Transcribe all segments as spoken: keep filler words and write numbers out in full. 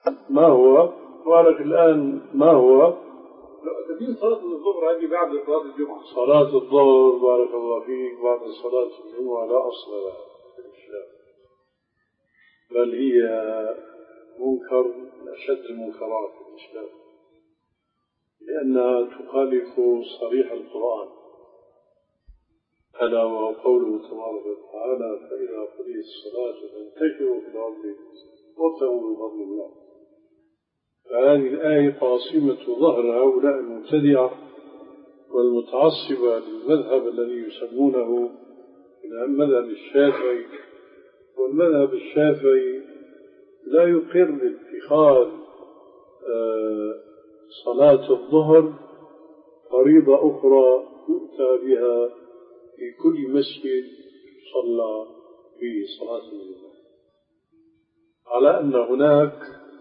ما هو؟ بارك الآن ما هو؟ تبين صلاة الظهر هذه بعد صلاة الجمعة. صلاة الظهر بارك الله فيك بعد صلاة الجمعة لا أصل لها في الإسلام، بل هي منكر من أشد المنكرات في الإسلام، لأنها تخالف صريح القرآن، ألا وهو قوله تبارك وتعالى: فإذا قضيت الصلاة فانتشروا في الأرض وابتغوا من فضل الله. فهذه الآية قاصمة ظهر هؤلاء المبتدعة والمتعصبة للمذهب الذي يسمونه المذهب الشافعي. والمذهب الشافعي لا يقر اتخاذ صلاة الظهر فريضة أخرى يؤتى بها في كل مسجد صلى فيه صلاة الجمعة، على أن هناك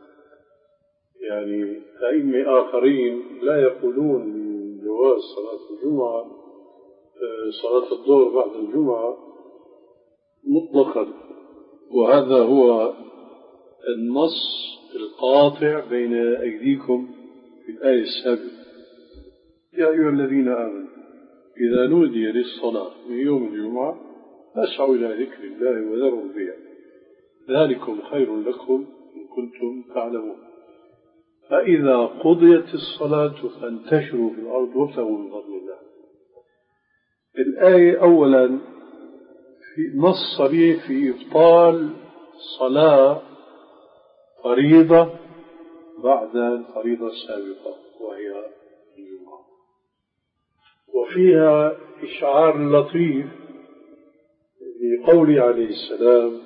يعني أئمة آخرين لا يقولون بجواز صلاة الجمعة صلاة الظهر بعد الجمعة مطلقا. وهذا هو النص القاطع بين أيديكم في الآية السابقة: يا أيها الذين آمنوا إذا نودي للصلاة من يوم الجمعة فاسعوا إلى ذكر الله وذروا البيع ذلكم خير لكم إن كنتم تعلمون، فإذا قضيت الصلاة فانتشروا في الأرض وابتغوا من فضل الله. الآية أولا في نص صريح في إبطال صلاة فريضة بعد الفريضة السابقة وهي الجمعة، وفيها إشعار لطيف بقوله عليه السلام: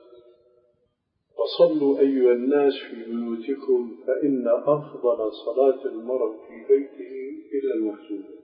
وصلوا أيها الناس في بيوتكم فإن أفضل صلاة المرء في بيته إلى المكتوبة.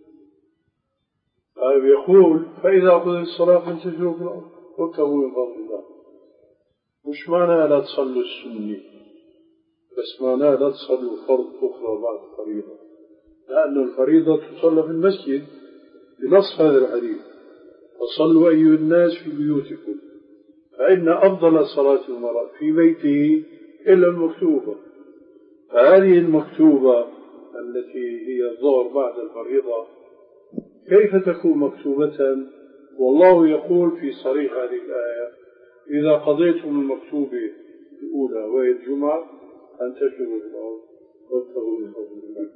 يقول: فإذا قضيت الصلاة فانتشروا في الأرض وابتغوا من فضل الله. مش معنى لا تصلوا السنة، بس معنى لا تصلوا فرض أخرى بعد الفريضة، لأن الفريضة تصلى في المسجد بنص هذا الحديث: وصلوا أيها الناس في بيوتكم فإن أفضل صلاة المرء في بيته إلا المكتوبة. فهذه المكتوبة التي هي الظهر بعد الفريضة كيف تكون مكتوبة؟ والله يقول في صريح هذه الآية: إذا قضيتم المكتوبة الأولى وهي الجمعة فانتشروا في الأرض وابتغوا من فضل الله.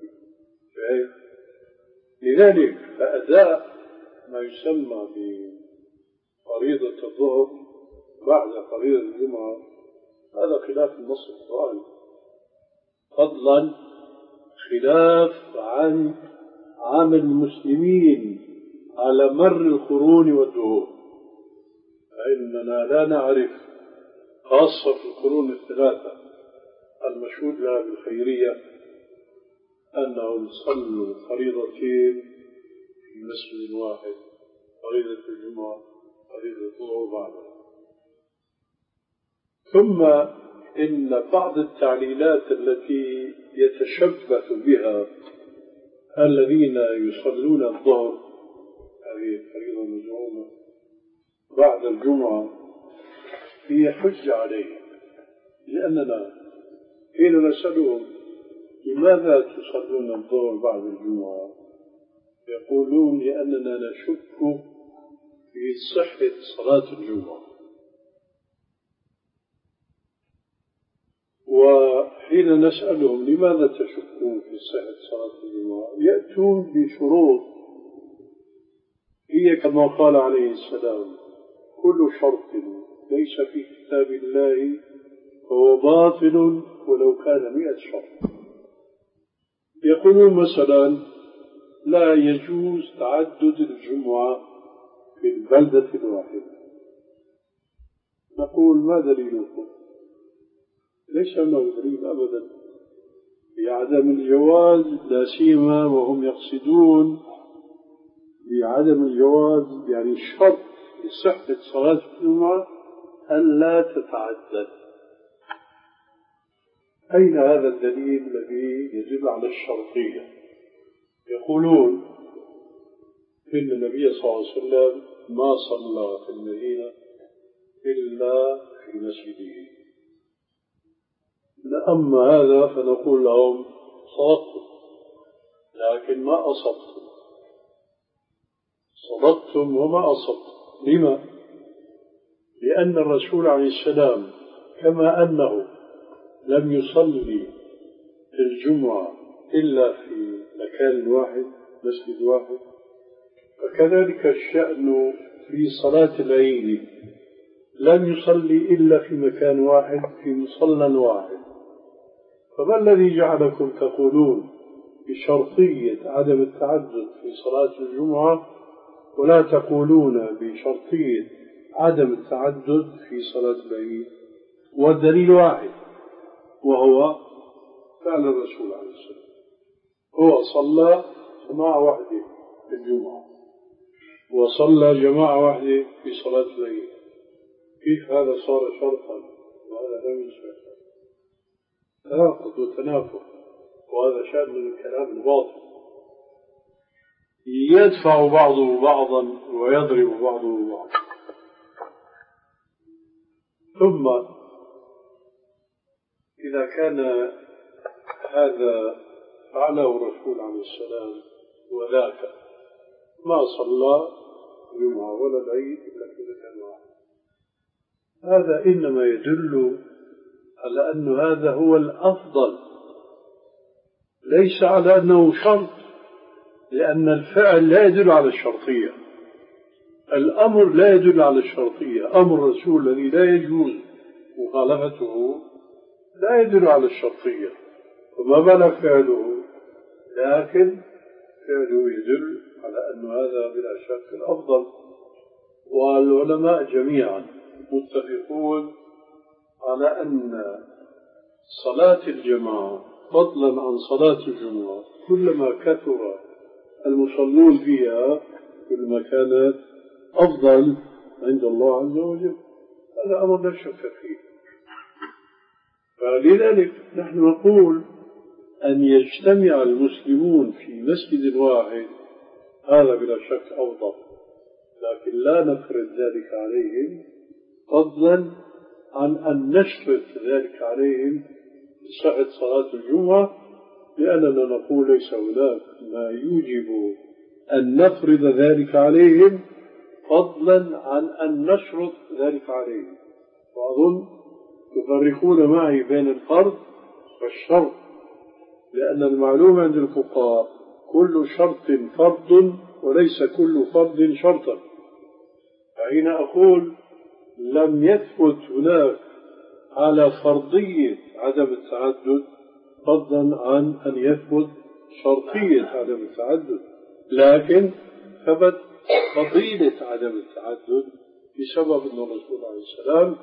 لذلك فأداء ما يسمى بفريضة الظهر بعد فريضة الجمعة هذا خلاف النص القرآني، فضلا خلاف عن عمل المسلمين على مر القرون والدهور. فإننا لا نعرف خاصة في القرون الثلاثة المشهود لها بالخيرية أنهم صلوا فريضتين في مسجد واحد، فريضة الجمعة فريضة الظهر بعدها. ثم إن بعض التعليلات التي يتشبث بها الذين يصلون الظهر هذه الفريضة المزعومة بعد الجمعة هي حجة عليهم، لأننا حين نسألهم لماذا تصلون الظهر بعد الجمعة يقولون: لأننا نشك في صحة صلاة الجمعة. وحين نسألهم لماذا تشكون في صحة صلاة الجمعة يأتون بشروط هي كما قال عليه السلام: كل شرط ليس في كتاب الله فهو باطل ولو كان مئة شرط. يقولون مثلا: لا يجوز تعدد الجمعة في البلدة الواحدة. نقول: ما دليلكم؟ ليس هناك دليل أبدا بعدم الجواز، لا سيما وهم يقصدون بعدم الجواز يعني الشرط لصحة صلاة الجمعة أن لا تتعدد. أين هذا الدليل الذي يدل على الشرطية؟ يقولون إن النبي صلى الله عليه وسلم ما صلى في المدينة إلا في مسجده، أما هذا فنقول لهم صدقتم، لكن ما أصبتم، صدقتم وما أصبتم. لما؟ لأن الرسول عليه السلام كما أنه لم يصلي الجمعة إلا في مكان واحد، مسجد واحد، فكذلك الشأن في صلاة العيد، لم يصلي إلا في مكان واحد في مصلى واحد. فما الذي جعلكم تقولون بشرطية عدم التعدد في صلاة الجمعة ولا تقولون بشرطية عدم التعدد في صلاة العيد؟ والدليل واحد، وهو فعل الرسول عليه السلام، هو صلى جماعة واحدة في الجمعة وصلى جماعة واحدة في صلاة العيد. كيف هذا صار شرطا وهذا لم يصبح؟ تناقض وتنافر، وهذا شأن من الكلام الباطل يدفع بعضه بعضا ويضرب بعضه بعضا. ثم إذا كان هذا فعله الرسول عليه السلام وذاك ما صلى الجمعة ولا العيد إلا في مكان واحد، هذا إنما يدل على أن هذا هو الأفضل، ليس على أنه شرط، لأن الفعل لا يدل على الشرطية، الأمر لا يدل على الشرطية. أمر الرسول الذي لا يجوز مخالفته لا يدل على الشرطية، وما بلغ فعله، لكن فعله يدل على أن هذا بلا شك الأفضل. والعلماء جميعا متفقون على أن صلاة الجماعة فضلا عن صلاة الجمعة كلما كثر المصلون فيها كلما كانت أفضل عند الله عز وجل. هذا أمر لا شك فيه. فلذلك نحن نقول أن يجتمع المسلمون في مسجد واحد هذا بلا شك أفضل، لكن لا نفرض ذلك عليهم فضلا عن أن نشرط ذلك عليهم بصحة صلاة الجمعة، لأننا نقول ليس هناك ما يوجب أن نفرض ذلك عليهم فضلا عن أن نشرط ذلك عليهم. وأظن تفرقون معي بين الفرض والشرط، لأن المعلوم عند الفقهاء كل شرط فرض وليس كل فرض شرطا. فحين أقول لم يثبت هناك على فرضية عدم التعدد فضلا عن أن يثبت شرطية عدم التعدد، لكن ثبت فضيلة عدم التعدد بسبب أن الرسول عليه السلام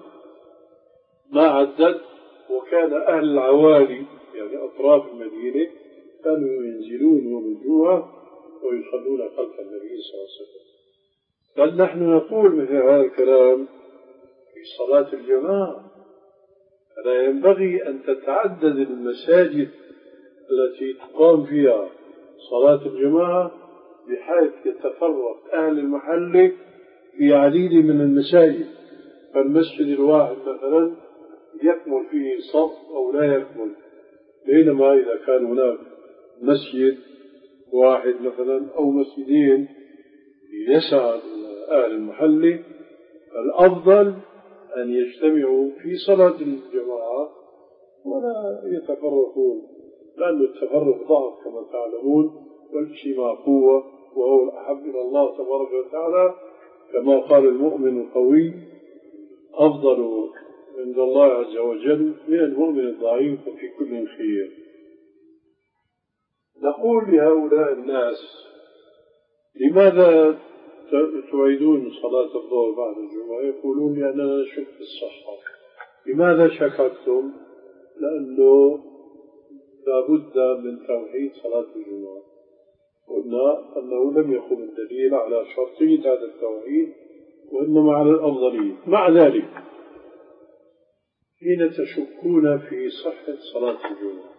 ما عدد، وكان أهل العوالي يعني أطراف المدينة كانوا ينزلون يوم الجمعة ويصلون خلف النبي صلى الله عليه وسلم. بل نحن نقول مثل هذا الكلام في صلاة الجماعة، فلا ينبغي أن تتعدد المساجد التي تقام فيها صلاة الجماعة بحيث يتفرق أهل المحل في عديد من المساجد، فالمسجد الواحد مثلا يكمل فيه صف أو لا يكمل، بينما إذا كان هناك مسجد واحد مثلا أو مسجدين يسع أهل المحل، الأفضل أن يجتمعوا في صلاة الجماعة ولا يتفرقون، لأن التفرق ضعف كما تعلمون، والاجتماع قوة، وهو الأحب إلى الله تبارك وتعالى، كما قال المؤمن القوي أفضل عند الله عز وجل من المؤمن الضعيف وفي كل خير. نقول لهؤلاء الناس لماذا تعيدون صلاة الظهر بعد الجمعة؟ يقولون لأننا نشك في الصحة. لماذا شككتم؟ لأنه لابد من توحيد صلاة الجمعة. قلنا أنه لم يكن الدليل على شرطية هذا التوحيد وإنما على الأفضلية. مع ذلك حين تشكون في صحة صلاة الجمعة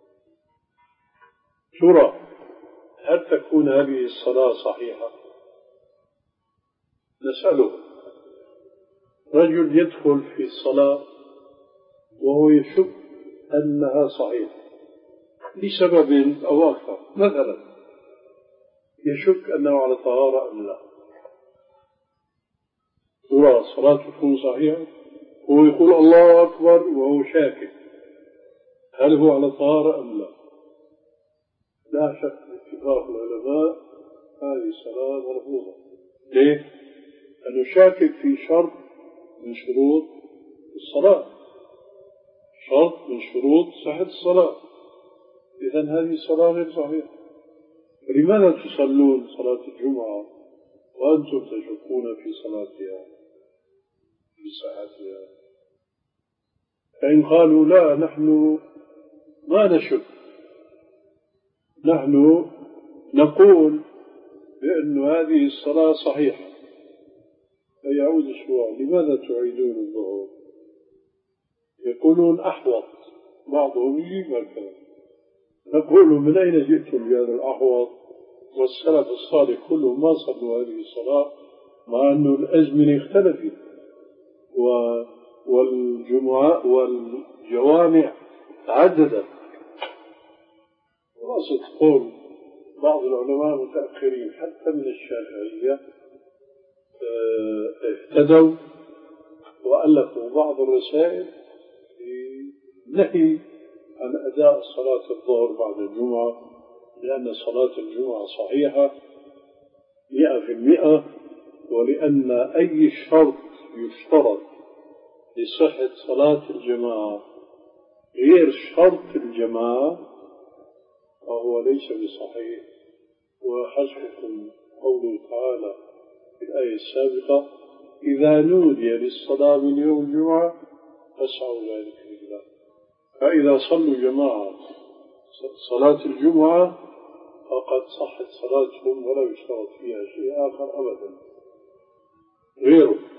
ترى هل تكون هذه الصلاة صحيحة؟ نسأله. رجل يدخل في الصلاة وهو يشك أنها صحيحة لسبب أو أكثر. مثلا يشك أنه على طهارة أم لا، ترى صلاته تكون صحيحة، هو يقول الله أكبر وهو شاكك هل هو على طهارة أم لا. لا شك باتفاق العلماء هذه صلاة مرفوضة. ليه؟ أنه شاكك في شرط من شروط الصلاة، شرط من شروط صحة الصلاة، إذن هذه صلاة غير صحيحة. لماذا تصلون صلاة الجمعة وأنتم تشكون في صلاتها في صحتها؟ فإن قالوا لا نحن ما نشك، نحن نقول بأن هذه الصلاة صحيحة، فيعود السؤال لماذا تعيدون الظهور؟ يقولون أحوط، بعضهم يجيب الكلام. نقول من أين جئتم بهذا الأحوط؟ والسلف الصالح كلهم ما صلوا هذه الصلاة مع أن الأزمنة اختلفت والجمعة والجوامع تعددت. خلاصة قول بعض العلماء المتأخرين حتى من الشافعية اهتدوا وألفوا بعض الرسائل في نهي عن أداء صلاة الظهر بعد الجمعة، لأن صلاة الجمعة صحيحة مئة في المئة، ولأن أي شرط يشترط لصحة صلاة الجماعة غير شرط الجماعة فهو ليس بصحيح. وحسبكم قوله تعالى في الآية السابقة إذا نودي للصلاة من يوم الجمعة فاسعوا إلى ذكر الله. فإذا صلوا جماعة صلاة الجمعة فقد صحت صلاتهم ولا يشترط فيها شيء آخر أبدا غيره.